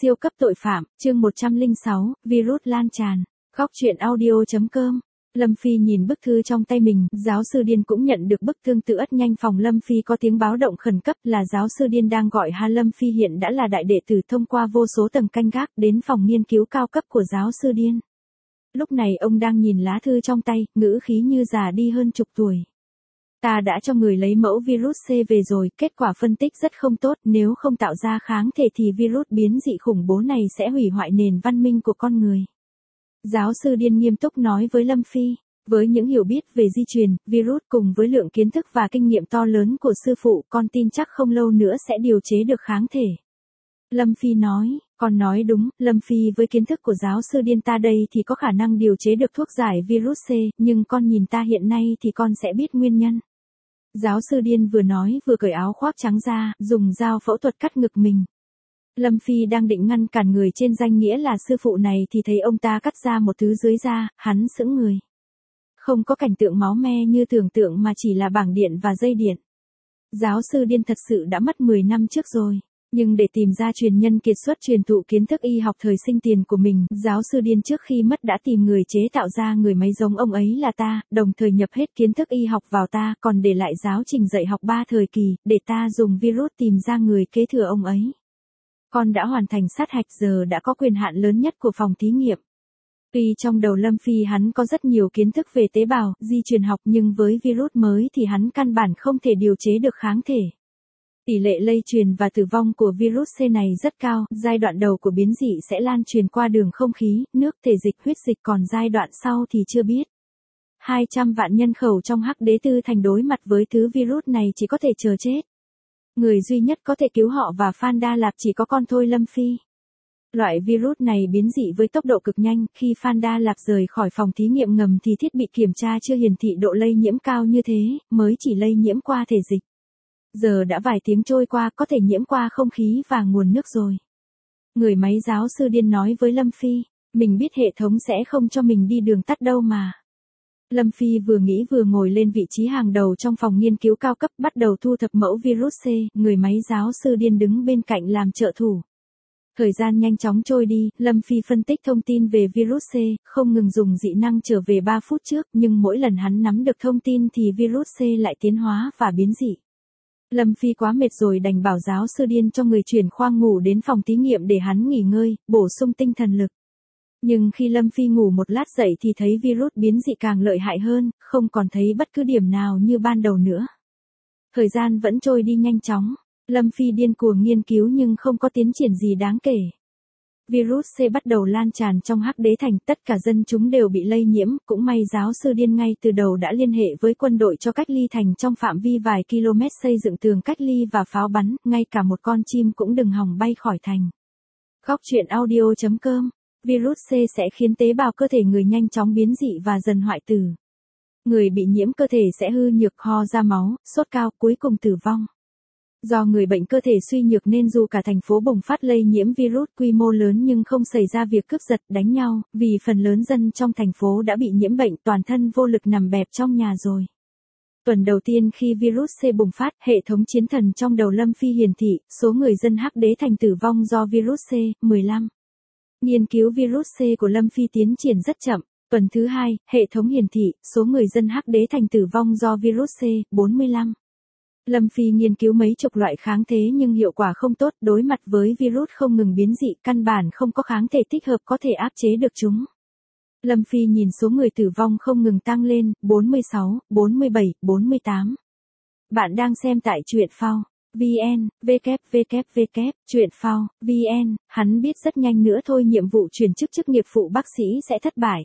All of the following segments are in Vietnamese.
Siêu cấp tội phạm, chương 106, virus lan tràn. Góc truyện audio.com. Lâm Phi nhìn bức thư trong tay mình, giáo sư Điên cũng nhận được bức tương tự. Ất nhanh phòng Lâm Phi có tiếng báo động khẩn cấp là giáo sư Điên đang gọi Lâm Phi hiện đã là đại đệ tử thông qua vô số tầng canh gác đến phòng nghiên cứu cao cấp của giáo sư Điên. Lúc này ông đang nhìn lá thư trong tay, ngữ khí như già đi hơn chục tuổi. Ta đã cho người lấy mẫu virus C về rồi, kết quả phân tích rất không tốt, nếu không tạo ra kháng thể thì virus biến dị khủng bố này sẽ hủy hoại nền văn minh của con người. Giáo sư Điên nghiêm túc nói với Lâm Phi, với những hiểu biết về di truyền, virus cùng với lượng kiến thức và kinh nghiệm to lớn của sư phụ, con tin chắc không lâu nữa sẽ điều chế được kháng thể. Lâm Phi nói, con nói đúng, Lâm Phi với kiến thức của giáo sư Điên ta đây thì có khả năng điều chế được thuốc giải virus C, nhưng con nhìn ta hiện nay thì con sẽ biết nguyên nhân. Giáo sư Điên vừa nói vừa cởi áo khoác trắng ra, dùng dao phẫu thuật cắt ngực mình. Lâm Phi đang định ngăn cản người trên danh nghĩa là sư phụ này thì thấy ông ta cắt ra một thứ dưới da, hắn sững người. Không có cảnh tượng máu me như tưởng tượng mà chỉ là bảng điện và dây điện. Giáo sư Điên thật sự đã mất 10 năm trước rồi. Nhưng để tìm ra truyền nhân kiệt xuất truyền thụ kiến thức y học thời sinh tiền của mình, giáo sư Điên trước khi mất đã tìm người chế tạo ra người máy giống ông ấy là ta, đồng thời nhập hết kiến thức y học vào ta, còn để lại giáo trình dạy học 3 thời kỳ, để ta dùng virus tìm ra người kế thừa ông ấy. Con đã hoàn thành sát hạch giờ đã có quyền hạn lớn nhất của phòng thí nghiệm. Tuy trong đầu Lâm Phi hắn có rất nhiều kiến thức về tế bào, di truyền học nhưng với virus mới thì hắn căn bản không thể điều chế được kháng thể. Tỷ lệ lây truyền và tử vong của virus C này rất cao, giai đoạn đầu của biến dị sẽ lan truyền qua đường không khí, nước, thể dịch, huyết dịch, còn giai đoạn sau thì chưa biết. 200 vạn nhân khẩu trong Hắc Đế Tư Thành đối mặt với thứ virus này chỉ có thể chờ chết. Người duy nhất có thể cứu họ và Phan Đa Lạp chỉ có con thôi Lâm Phi. Loại virus này biến dị với tốc độ cực nhanh, khi Phan Đa Lạp rời khỏi phòng thí nghiệm ngầm thì thiết bị kiểm tra chưa hiển thị độ lây nhiễm cao như thế, mới chỉ lây nhiễm qua thể dịch. Giờ đã vài tiếng trôi qua, có thể nhiễm qua không khí và nguồn nước rồi. Người máy giáo sư Điên nói với Lâm Phi, mình biết hệ thống sẽ không cho mình đi đường tắt đâu mà. Lâm Phi vừa nghĩ vừa ngồi lên vị trí hàng đầu trong phòng nghiên cứu cao cấp bắt đầu thu thập mẫu virus C, người máy giáo sư Điên đứng bên cạnh làm trợ thủ. Thời gian nhanh chóng trôi đi, Lâm Phi phân tích thông tin về virus C, không ngừng dùng dị năng trở về 3 phút trước, nhưng mỗi lần hắn nắm được thông tin thì virus C lại tiến hóa và biến dị. Lâm Phi quá mệt rồi đành bảo giáo sư Điên cho người chuyển khoang ngủ đến phòng thí nghiệm để hắn nghỉ ngơi, bổ sung tinh thần lực. Nhưng khi Lâm Phi ngủ một lát dậy thì thấy virus biến dị càng lợi hại hơn, không còn thấy bất cứ điểm nào như ban đầu nữa. Thời gian vẫn trôi đi nhanh chóng, Lâm Phi điên cuồng nghiên cứu nhưng không có tiến triển gì đáng kể. Virus C bắt đầu lan tràn trong Hắc Đế Thành, tất cả dân chúng đều bị lây nhiễm, cũng may giáo sư Điên ngay từ đầu đã liên hệ với quân đội cho cách ly thành trong phạm vi vài km xây dựng tường cách ly và pháo bắn, ngay cả một con chim cũng đừng hòng bay khỏi thành. Góc truyện audio.com. Virus C sẽ khiến tế bào cơ thể người nhanh chóng biến dị và dần hoại tử. Người bị nhiễm cơ thể sẽ hư nhược, ho ra máu, sốt cao, cuối cùng tử vong. Do người bệnh cơ thể suy nhược nên dù cả thành phố bùng phát lây nhiễm virus quy mô lớn nhưng không xảy ra việc cướp giật, đánh nhau, vì phần lớn dân trong thành phố đã bị nhiễm bệnh toàn thân vô lực nằm bẹp trong nhà rồi. Tuần đầu tiên khi virus C bùng phát, hệ thống chiến thần trong đầu Lâm Phi hiển thị, số người dân Hắc Đế Thành tử vong do virus C, 15. Nghiên cứu virus C của Lâm Phi tiến triển rất chậm. Tuần thứ 2, hệ thống hiển thị, số người dân Hắc Đế Thành tử vong do virus C, 45. Lâm Phi nghiên cứu mấy chục loại kháng thế nhưng hiệu quả không tốt, đối mặt với virus không ngừng biến dị, căn bản không có kháng thể thích hợp có thể áp chế được chúng. Lâm Phi nhìn số người tử vong không ngừng tăng lên, 46, 47, 48. Bạn đang xem tại truyện phao. VN, www, truyện phao, VN, hắn biết rất nhanh nữa thôi nhiệm vụ chuyển chức nghiệp vụ bác sĩ sẽ thất bại.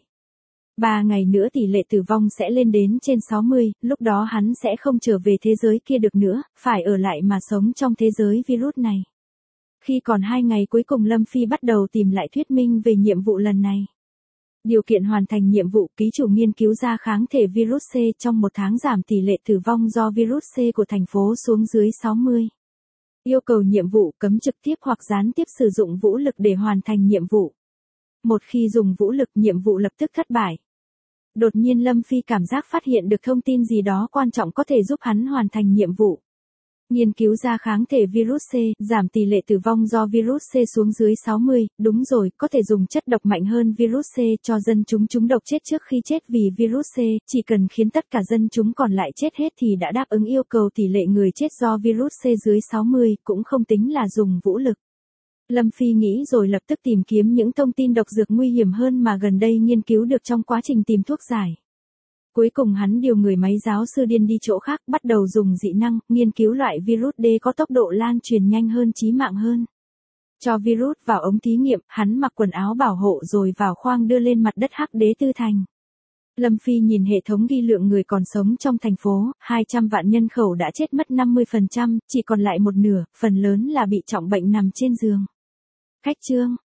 3 ngày nữa tỷ lệ tử vong sẽ lên đến trên 60, lúc đó hắn sẽ không trở về thế giới kia được nữa, phải ở lại mà sống trong thế giới virus này. Khi còn 2 ngày cuối cùng Lâm Phi bắt đầu tìm lại thuyết minh về nhiệm vụ lần này. Điều kiện hoàn thành nhiệm vụ, ký chủ nghiên cứu ra kháng thể virus C trong 1 tháng giảm tỷ lệ tử vong do virus C của thành phố xuống dưới 60. Yêu cầu nhiệm vụ, cấm trực tiếp hoặc gián tiếp sử dụng vũ lực để hoàn thành nhiệm vụ. Một khi dùng vũ lực, nhiệm vụ lập tức thất bại. Đột nhiên Lâm Phi cảm giác phát hiện được thông tin gì đó quan trọng có thể giúp hắn hoàn thành nhiệm vụ. Nghiên cứu ra kháng thể virus C, giảm tỷ lệ tử vong do virus C xuống dưới 60, đúng rồi, có thể dùng chất độc mạnh hơn virus C cho dân chúng độc chết trước khi chết vì virus C, chỉ cần khiến tất cả dân chúng còn lại chết hết thì đã đáp ứng yêu cầu tỷ lệ người chết do virus C dưới 60, cũng không tính là dùng vũ lực. Lâm Phi nghĩ rồi lập tức tìm kiếm những thông tin độc dược nguy hiểm hơn mà gần đây nghiên cứu được trong quá trình tìm thuốc giải. Cuối cùng hắn điều người máy giáo sư điên đi chỗ khác, bắt đầu dùng dị năng, nghiên cứu loại virus D có tốc độ lan truyền nhanh hơn, chí mạng hơn. Cho virus vào ống thí nghiệm, hắn mặc quần áo bảo hộ rồi vào khoang đưa lên mặt đất Hắc Đế Tư Thành. Lâm Phi nhìn hệ thống ghi lượng người còn sống trong thành phố, 200 vạn nhân khẩu đã chết mất 50%, chỉ còn lại một nửa, phần lớn là bị trọng bệnh nằm trên giường. Khách trương.